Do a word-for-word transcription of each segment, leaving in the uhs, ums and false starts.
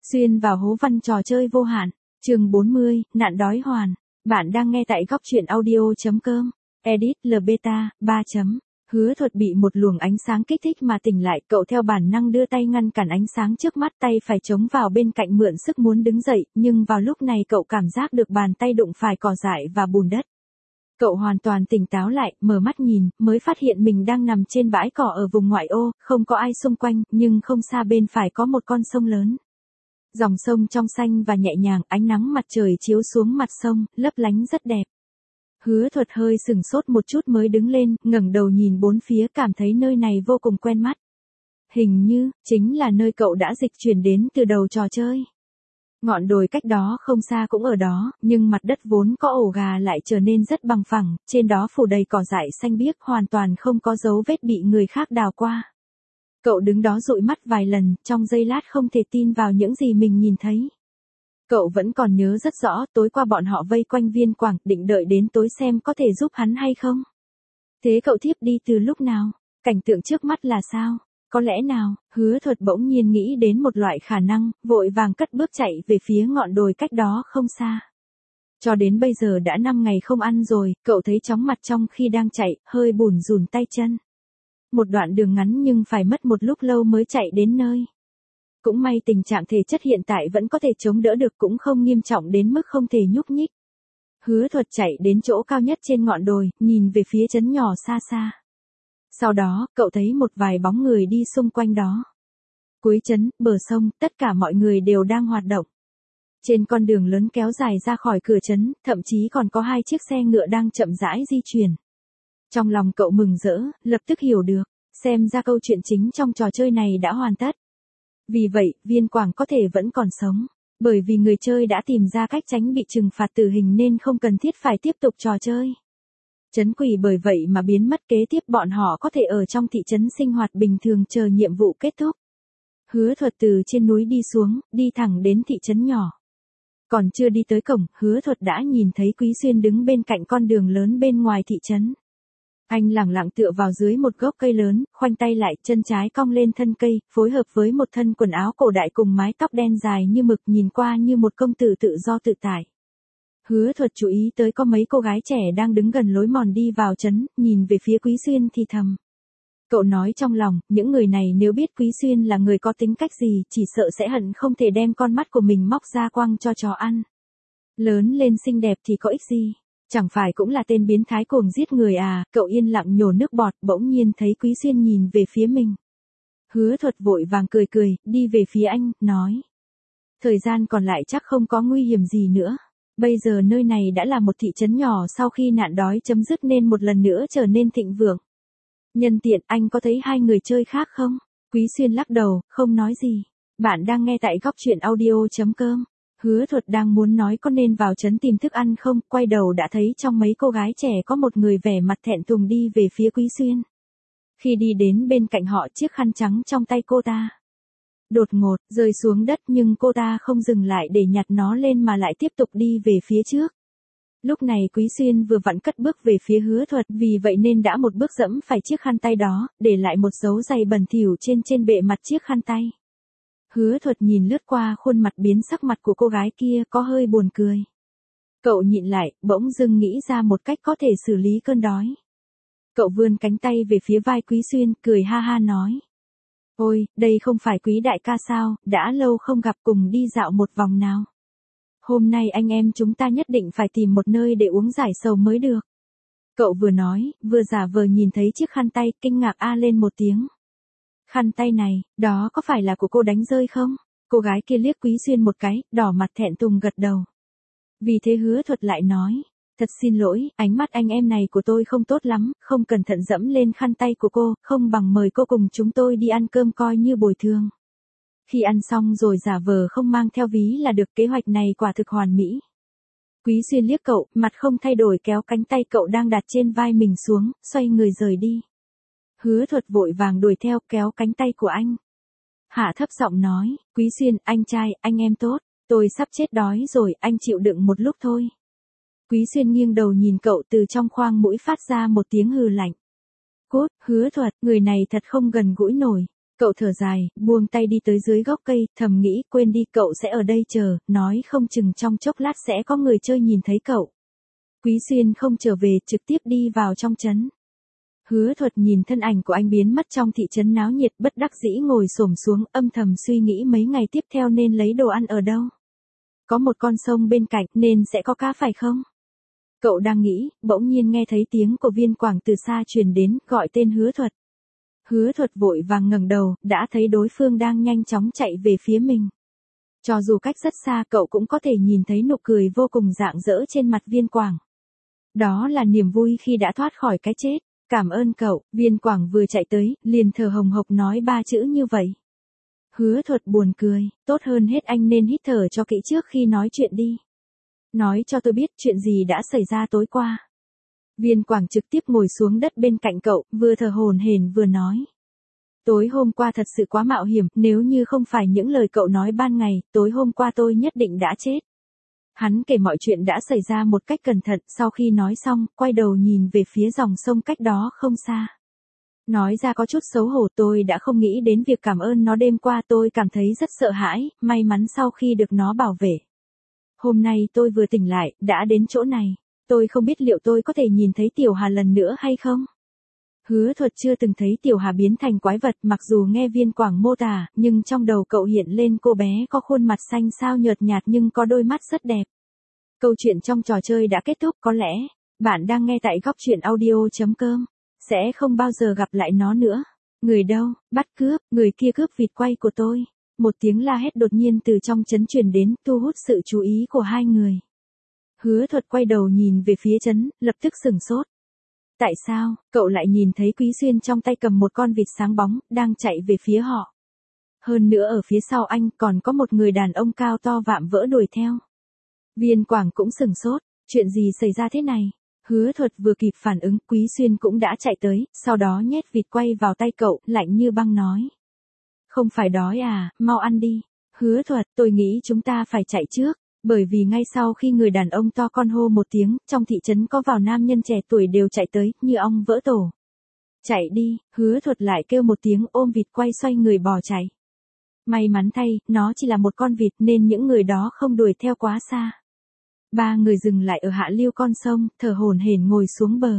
Xuyên vào hố văn trò chơi vô hạn. Chương bốn mươi, nạn đói hoàn. Bạn đang nghe tại góc truyện audio.com. Edit Lbeta, ba chấm. Hứa Thuật bị một luồng ánh sáng kích thích mà tỉnh lại, cậu theo bản năng đưa tay ngăn cản ánh sáng trước mắt, tay phải chống vào bên cạnh mượn sức muốn đứng dậy, nhưng vào lúc này cậu cảm giác được bàn tay đụng phải cỏ dại và bùn đất. Cậu hoàn toàn tỉnh táo lại, mở mắt nhìn, mới phát hiện mình đang nằm trên bãi cỏ ở vùng ngoại ô, không có ai xung quanh, nhưng không xa bên phải có một con sông lớn. Dòng sông trong xanh và nhẹ nhàng, ánh nắng mặt trời chiếu xuống mặt sông, lấp lánh rất đẹp. Hứa Thuật hơi sừng sốt một chút mới đứng lên, ngẩng đầu nhìn bốn phía, cảm thấy nơi này vô cùng quen mắt. Hình như, chính là nơi cậu đã dịch chuyển đến từ đầu trò chơi. Ngọn đồi cách đó không xa cũng ở đó, nhưng mặt đất vốn có ổ gà lại trở nên rất bằng phẳng, trên đó phủ đầy cỏ dại xanh biếc, hoàn toàn không có dấu vết bị người khác đào qua. Cậu đứng đó dụi mắt vài lần, trong giây lát không thể tin vào những gì mình nhìn thấy. Cậu vẫn còn nhớ rất rõ, tối qua bọn họ vây quanh Viên Quảng, định đợi đến tối xem có thể giúp hắn hay không. Thế cậu thiếp đi từ lúc nào? Cảnh tượng trước mắt là sao? Có lẽ nào? Hứa Thuật bỗng nhiên nghĩ đến một loại khả năng, vội vàng cất bước chạy về phía ngọn đồi cách đó không xa. Cho đến bây giờ đã năm ngày không ăn rồi, cậu thấy chóng mặt trong khi đang chạy, hơi bủn rủn tay chân. Một đoạn đường ngắn nhưng phải mất một lúc lâu mới chạy đến nơi. Cũng may tình trạng thể chất hiện tại vẫn có thể chống đỡ được, cũng không nghiêm trọng đến mức không thể nhúc nhích. Hứa Thuật chạy đến chỗ cao nhất trên ngọn đồi, nhìn về phía trấn nhỏ xa xa. Sau đó, cậu thấy một vài bóng người đi xung quanh đó. Cuối trấn, bờ sông, tất cả mọi người đều đang hoạt động. Trên con đường lớn kéo dài ra khỏi cửa trấn, thậm chí còn có hai chiếc xe ngựa đang chậm rãi di chuyển. Trong lòng cậu mừng rỡ, lập tức hiểu được, xem ra câu chuyện chính trong trò chơi này đã hoàn tất. Vì vậy, Viên Quảng có thể vẫn còn sống, bởi vì người chơi đã tìm ra cách tránh bị trừng phạt tử hình nên không cần thiết phải tiếp tục trò chơi. Trấn quỷ bởi vậy mà biến mất, kế tiếp bọn họ có thể ở trong thị trấn sinh hoạt bình thường chờ nhiệm vụ kết thúc. Hứa Thuật từ trên núi đi xuống, đi thẳng đến thị trấn nhỏ. Còn chưa đi tới cổng, Hứa Thuật đã nhìn thấy Quý Xuyên đứng bên cạnh con đường lớn bên ngoài thị trấn. Anh lẳng lặng tựa vào dưới một gốc cây lớn, khoanh tay lại, chân trái cong lên thân cây, phối hợp với một thân quần áo cổ đại cùng mái tóc đen dài như mực, nhìn qua như một công tử tự do tự tại. Hứa Thuật chú ý tới có mấy cô gái trẻ đang đứng gần lối mòn đi vào trấn, nhìn về phía Quý Xuyên thì thầm. Cậu nói trong lòng, những người này nếu biết Quý Xuyên là người có tính cách gì, chỉ sợ sẽ hận không thể đem con mắt của mình móc ra quăng cho chó ăn. Lớn lên xinh đẹp thì có ích gì? Chẳng phải cũng là tên biến thái cuồng giết người à? Cậu yên lặng nhổ nước bọt, bỗng nhiên thấy Quý Xuyên nhìn về phía mình. Hứa Thuật vội vàng cười cười, đi về phía anh, nói. Thời gian còn lại chắc không có nguy hiểm gì nữa. Bây giờ nơi này đã là một thị trấn nhỏ sau khi nạn đói chấm dứt nên một lần nữa trở nên thịnh vượng. Nhân tiện, anh có thấy hai người chơi khác không? Quý Xuyên lắc đầu, không nói gì. Bạn đang nghe tại góc truyện audio.com. Hứa Thuật đang muốn nói có nên vào trấn tìm thức ăn không, quay đầu đã thấy trong mấy cô gái trẻ có một người vẻ mặt thẹn thùng đi về phía Quý Xuyên. Khi đi đến bên cạnh họ, chiếc khăn trắng trong tay cô ta đột ngột rơi xuống đất, nhưng cô ta không dừng lại để nhặt nó lên mà lại tiếp tục đi về phía trước. Lúc này Quý Xuyên vừa vặn cất bước về phía Hứa Thuật, vì vậy nên đã một bước dẫm phải chiếc khăn tay đó, để lại một dấu giày bẩn thỉu trên trên bệ mặt chiếc khăn tay. Hứa Thuật nhìn lướt qua khuôn mặt biến sắc mặt của cô gái kia, có hơi buồn cười. Cậu nhịn lại, bỗng dưng nghĩ ra một cách có thể xử lý cơn đói. Cậu vươn cánh tay về phía vai Quý Xuyên, cười ha ha nói. Ôi, đây không phải Quý đại ca sao, đã lâu không gặp, cùng đi dạo một vòng nào. Hôm nay anh em chúng ta nhất định phải tìm một nơi để uống giải sầu mới được. Cậu vừa nói, vừa giả vờ nhìn thấy chiếc khăn tay, kinh ngạc a lên một tiếng. Khăn tay này, đó có phải là của cô đánh rơi không? Cô gái kia liếc Quý Xuyên một cái, đỏ mặt thẹn thùng gật đầu. Vì thế Hứa Thuật lại nói. Thật xin lỗi, ánh mắt anh em này của tôi không tốt lắm, không cẩn thận dẫm lên khăn tay của cô, không bằng mời cô cùng chúng tôi đi ăn cơm coi như bồi thường. Khi ăn xong rồi giả vờ không mang theo ví là được, kế hoạch này quả thực hoàn mỹ. Quý Xuyên liếc cậu, mặt không thay đổi kéo cánh tay cậu đang đặt trên vai mình xuống, xoay người rời đi. Hứa Thuật vội vàng đuổi theo, kéo cánh tay của anh. Hạ thấp giọng nói, Quý Xuyên, anh trai, anh em tốt, tôi sắp chết đói rồi, anh chịu đựng một lúc thôi. Quý Xuyên nghiêng đầu nhìn cậu, từ trong khoang mũi phát ra một tiếng hừ lạnh. Cút, Hứa Thuật, người này thật không gần gũi nổi. Cậu thở dài, buông tay đi tới dưới gốc cây, thầm nghĩ quên đi cậu sẽ ở đây chờ, nói không chừng trong chốc lát sẽ có người chơi nhìn thấy cậu. Quý Xuyên không trở về, trực tiếp đi vào trong trấn. Hứa Thuật nhìn thân ảnh của anh biến mất trong thị trấn náo nhiệt, bất đắc dĩ ngồi xổm xuống, âm thầm suy nghĩ mấy ngày tiếp theo nên lấy đồ ăn ở đâu. Có một con sông bên cạnh nên sẽ có cá phải không? Cậu đang nghĩ, bỗng nhiên nghe thấy tiếng của Viên Quảng từ xa truyền đến, gọi tên Hứa Thuật. Hứa Thuật vội vàng ngẩng đầu, đã thấy đối phương đang nhanh chóng chạy về phía mình. Cho dù cách rất xa cậu cũng có thể nhìn thấy nụ cười vô cùng rạng rỡ trên mặt Viên Quảng. Đó là niềm vui khi đã thoát khỏi cái chết. Cảm ơn cậu, Viên Quảng vừa chạy tới, liền thở hồng hộc nói ba chữ như vậy. Hứa Thuật buồn cười, tốt hơn hết anh nên hít thở cho kỹ trước khi nói chuyện đi. Nói cho tôi biết chuyện gì đã xảy ra tối qua. Viên Quảng trực tiếp ngồi xuống đất bên cạnh cậu, vừa thở hổn hển vừa nói. Tối hôm qua thật sự quá mạo hiểm, nếu như không phải những lời cậu nói ban ngày, tối hôm qua tôi nhất định đã chết. Hắn kể mọi chuyện đã xảy ra một cách cẩn thận, sau khi nói xong, quay đầu nhìn về phía dòng sông cách đó không xa. Nói ra có chút xấu hổ, tôi đã không nghĩ đến việc cảm ơn nó, đêm qua tôi cảm thấy rất sợ hãi, may mắn sau khi được nó bảo vệ. Hôm nay tôi vừa tỉnh lại, đã đến chỗ này. Tôi không biết liệu tôi có thể nhìn thấy Tiểu Hà lần nữa hay không? Hứa Thuật chưa từng thấy Tiểu Hà biến thành quái vật, mặc dù nghe Viên Quảng mô tả, nhưng trong đầu cậu hiện lên cô bé có khuôn mặt xanh xao nhợt nhạt nhưng có đôi mắt rất đẹp. Câu chuyện trong trò chơi đã kết thúc, có lẽ bạn đang nghe tại góc truyện audio chấm com. Sẽ không bao giờ gặp lại nó nữa. Người đâu, bắt cướp, người kia cướp vịt quay của tôi. Một tiếng la hét đột nhiên từ trong trấn truyền đến, thu hút sự chú ý của hai người. Hứa Thuật quay đầu nhìn về phía trấn, lập tức sửng sốt. Tại sao, cậu lại nhìn thấy Quý Xuyên trong tay cầm một con vịt sáng bóng, đang chạy về phía họ. Hơn nữa ở phía sau anh còn có một người đàn ông cao to vạm vỡ đuổi theo. Viên Quảng cũng sửng sốt, chuyện gì xảy ra thế này? Hứa Thuật vừa kịp phản ứng, Quý Xuyên cũng đã chạy tới, sau đó nhét vịt quay vào tay cậu, lạnh như băng nói. Không phải đói à, mau ăn đi. Hứa Thuật, tôi nghĩ chúng ta phải chạy trước. Bởi vì ngay sau khi người đàn ông to con hô một tiếng, trong thị trấn có vào nam nhân trẻ tuổi đều chạy tới, như ong vỡ tổ. Chạy đi, Hứa Thuật lại kêu một tiếng, ôm vịt quay xoay người bỏ chạy. May mắn thay, nó chỉ là một con vịt nên những người đó không đuổi theo quá xa. Ba người dừng lại ở hạ lưu con sông, thở hổn hển ngồi xuống bờ.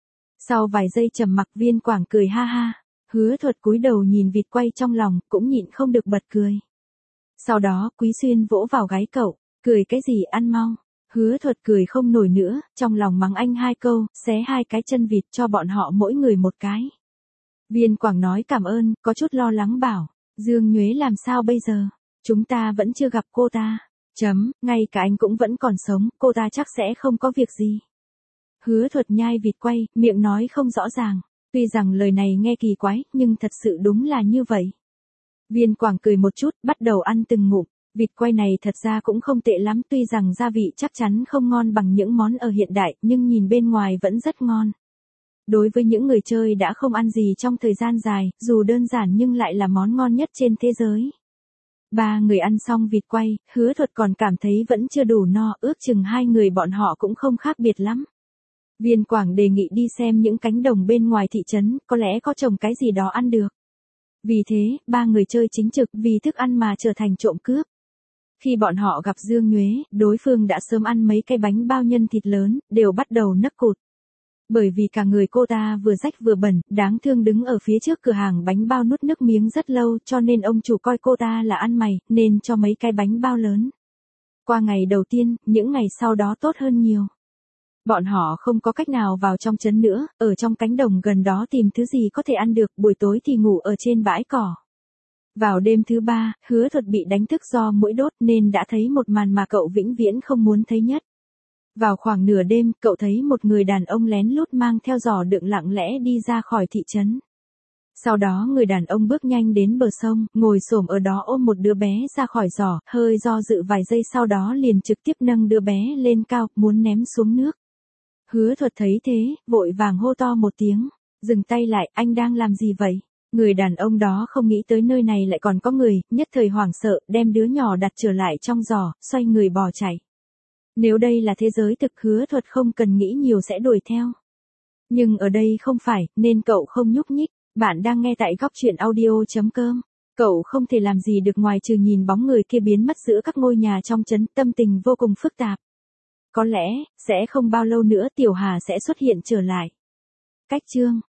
Sau vài giây trầm mặc, Viên Quảng cười ha ha. Hứa Thuật cúi đầu nhìn vịt quay trong lòng, cũng nhịn không được bật cười. Sau đó, Quý Xuyên vỗ vào gáy cậu. Cười cái gì, ăn mau. Hứa Thuật cười không nổi nữa, trong lòng mắng anh hai câu, xé hai cái chân vịt cho bọn họ mỗi người một cái. Viên Quảng nói cảm ơn, có chút lo lắng bảo, Dương Nhuế làm sao bây giờ? Chúng ta vẫn chưa gặp cô ta. Chấm, ngay cả anh cũng vẫn còn sống, cô ta chắc sẽ không có việc gì. Hứa Thuật nhai vịt quay, miệng nói không rõ ràng. Tuy rằng lời này nghe kỳ quái, nhưng thật sự đúng là như vậy. Viên Quảng cười một chút, bắt đầu ăn từng ngụm. Vịt quay này thật ra cũng không tệ lắm, tuy rằng gia vị chắc chắn không ngon bằng những món ở hiện đại, nhưng nhìn bên ngoài vẫn rất ngon. Đối với những người chơi đã không ăn gì trong thời gian dài, dù đơn giản nhưng lại là món ngon nhất trên thế giới. Ba người ăn xong vịt quay, Hứa Thuật còn cảm thấy vẫn chưa đủ no, ước chừng hai người bọn họ cũng không khác biệt lắm. Viên Quảng đề nghị đi xem những cánh đồng bên ngoài thị trấn, có lẽ có trồng cái gì đó ăn được. Vì thế, ba người chơi chính trực vì thức ăn mà trở thành trộm cướp. Khi bọn họ gặp Dương Nhuế, đối phương đã sớm ăn mấy cái bánh bao nhân thịt lớn, đều bắt đầu nấc cụt. Bởi vì cả người cô ta vừa rách vừa bẩn, đáng thương đứng ở phía trước cửa hàng bánh bao nuốt nước miếng rất lâu, cho nên ông chủ coi cô ta là ăn mày, nên cho mấy cái bánh bao lớn. Qua ngày đầu tiên, những ngày sau đó tốt hơn nhiều. Bọn họ không có cách nào vào trong trấn nữa, ở trong cánh đồng gần đó tìm thứ gì có thể ăn được, buổi tối thì ngủ ở trên bãi cỏ. Vào đêm thứ ba, Hứa Thuật bị đánh thức do muỗi đốt nên đã thấy một màn mà cậu vĩnh viễn không muốn thấy nhất. Vào khoảng nửa đêm, cậu thấy một người đàn ông lén lút mang theo giỏ đựng lặng lẽ đi ra khỏi thị trấn. Sau đó người đàn ông bước nhanh đến bờ sông, ngồi xổm ở đó ôm một đứa bé ra khỏi giỏ, hơi do dự vài giây sau đó liền trực tiếp nâng đứa bé lên cao, muốn ném xuống nước. Hứa Thuật thấy thế, vội vàng hô to một tiếng, dừng tay lại, anh đang làm gì vậy? Người đàn ông đó không nghĩ tới nơi này lại còn có người, nhất thời hoảng sợ, đem đứa nhỏ đặt trở lại trong giỏ, xoay người bỏ chạy. Nếu đây là thế giới thực, Hứa Thuật không cần nghĩ nhiều sẽ đuổi theo. Nhưng ở đây không phải, nên cậu không nhúc nhích. Bạn đang nghe tại góc chuyện audio chấm com. Cậu không thể làm gì được ngoài trừ nhìn bóng người kia biến mất giữa các ngôi nhà trong trấn, tâm tình vô cùng phức tạp. Có lẽ, sẽ không bao lâu nữa Tiểu Hà sẽ xuất hiện trở lại. Cách chương